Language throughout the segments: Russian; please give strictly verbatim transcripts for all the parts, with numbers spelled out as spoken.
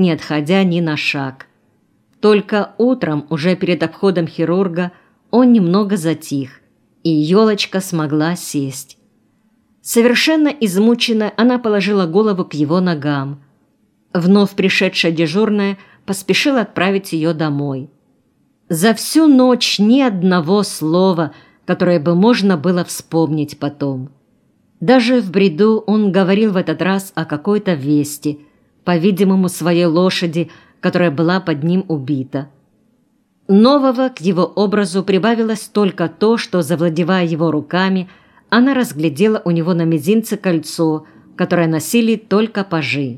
не отходя ни на шаг. Только утром, уже перед обходом хирурга, он немного затих, и елочка смогла сесть. Совершенно измученная, она положила голову к его ногам. Вновь пришедшая дежурная поспешила отправить ее домой. За всю ночь ни одного слова, которое бы можно было вспомнить потом. Даже в бреду он говорил в этот раз о какой-то вести, по-видимому, своей лошади, которая была под ним убита. Нового к его образу прибавилось только то, что, завладевая его руками, она разглядела у него на мизинце кольцо, которое носили только пажи.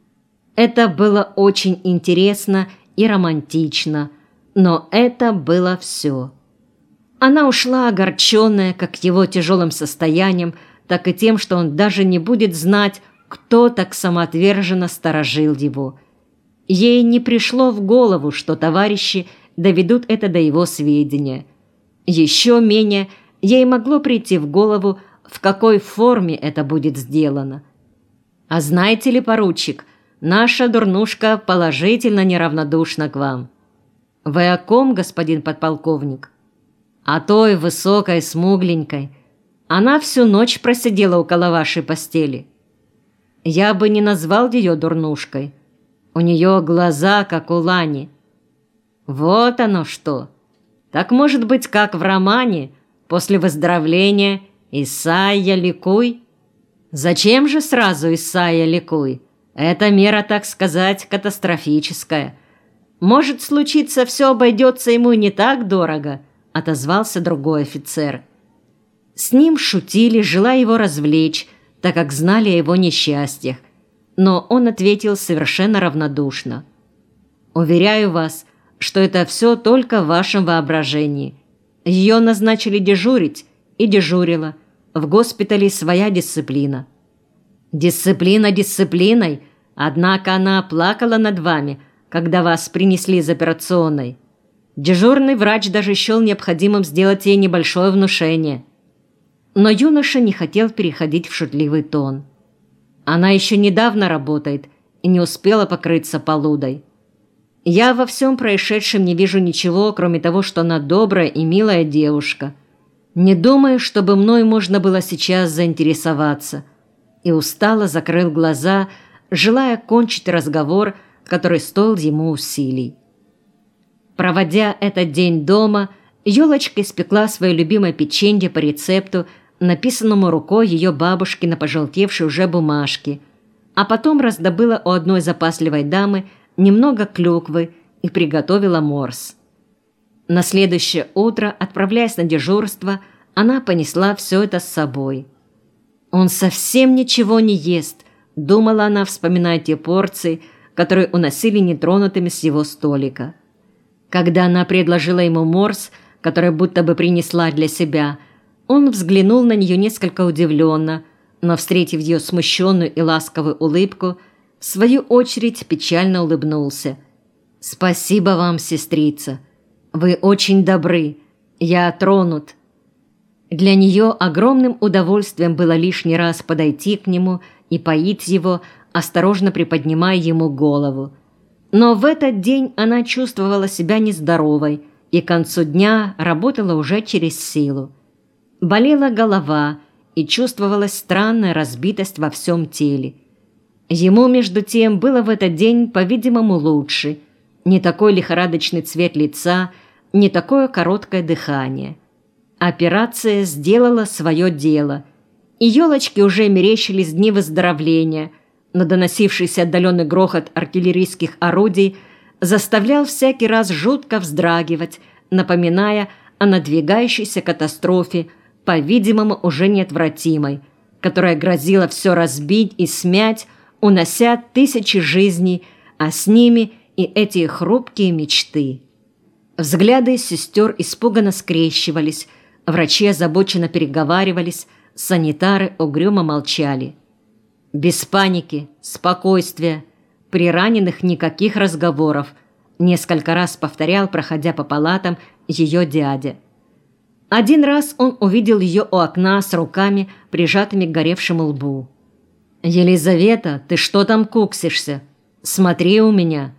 Это было очень интересно и романтично, но это было все. Она ушла огорченная как его тяжелым состоянием, так и тем, что он даже не будет знать, кто так самоотверженно сторожил его. Ей не пришло в голову, что товарищи доведут это до его сведения. Еще менее ей могло прийти в голову, в какой форме это будет сделано. «А знаете ли, поручик, наша дурнушка положительно неравнодушна к вам». «Вы о ком, господин подполковник?» «О той высокой, смугленькой. Она всю ночь просидела около вашей постели». «Я бы не назвал ее дурнушкой. У нее глаза, как у лани». «Вот оно что! Так может быть, как в романе, после выздоровления «Исайя, ликуй». Зачем же сразу «Исайя, ликуй»? Эта мера, так сказать, катастрофическая. Может случиться, все обойдется ему не так дорого», — отозвался другой офицер. С ним шутили, желая его развлечь, так как знали о его несчастьях, но он ответил совершенно равнодушно. «Уверяю вас, что это все только в вашем воображении. Ее назначили дежурить, и дежурила. В госпитале своя дисциплина». «Дисциплина дисциплиной, однако она плакала над вами, когда вас принесли из операционной. Дежурный врач даже счел необходимым сделать ей небольшое внушение». Но юноша не хотел переходить в шутливый тон. «Она еще недавно работает и не успела покрыться полудой. Я во всем происшедшем не вижу ничего, кроме того, что она добрая и милая девушка. Не думаю, чтобы мной можно было сейчас заинтересоваться». И устало закрыл глаза, желая кончить разговор, который стоил ему усилий. Проводя этот день дома, елочка испекла свое любимое печенье по рецепту, написанному рукой ее бабушки на пожелтевшей уже бумажке, а потом раздобыла у одной запасливой дамы немного клюквы и приготовила морс. На следующее утро, отправляясь на дежурство, она понесла все это с собой. «Он совсем ничего не ест», — думала она, вспоминая те порции, которые уносили нетронутыми с его столика. Когда она предложила ему морс, который будто бы принесла для себя, он взглянул на нее несколько удивленно, но, встретив ее смущенную и ласковую улыбку, в свою очередь печально улыбнулся. «Спасибо вам, сестрица. Вы очень добры. Я тронут». Для нее огромным удовольствием было лишний раз подойти к нему и поить его, осторожно приподнимая ему голову. Но в этот день она чувствовала себя нездоровой и к концу дня работала уже через силу. Болела голова и чувствовалась странная разбитость во всем теле. Ему, между тем, было в этот день, по-видимому, лучше. Не такой лихорадочный цвет лица, не такое короткое дыхание. Операция сделала свое дело, и елочке уже мерещились дни выздоровления, но доносившийся отдаленный грохот артиллерийских орудий заставлял всякий раз жутко вздрагивать, напоминая о надвигающейся катастрофе, по-видимому, уже неотвратимой, которая грозила все разбить и смять, унося тысячи жизней, а с ними и эти хрупкие мечты. Взгляды сестер испуганно скрещивались, врачи озабоченно переговаривались, санитары угрюмо молчали. «Без паники, спокойствия, при раненых никаких разговоров», несколько раз повторял, проходя по палатам, ее дядя. Один раз он увидел ее у окна с руками, прижатыми к горевшему лбу. «Елизавета, ты что там куксишься? Смотри у меня,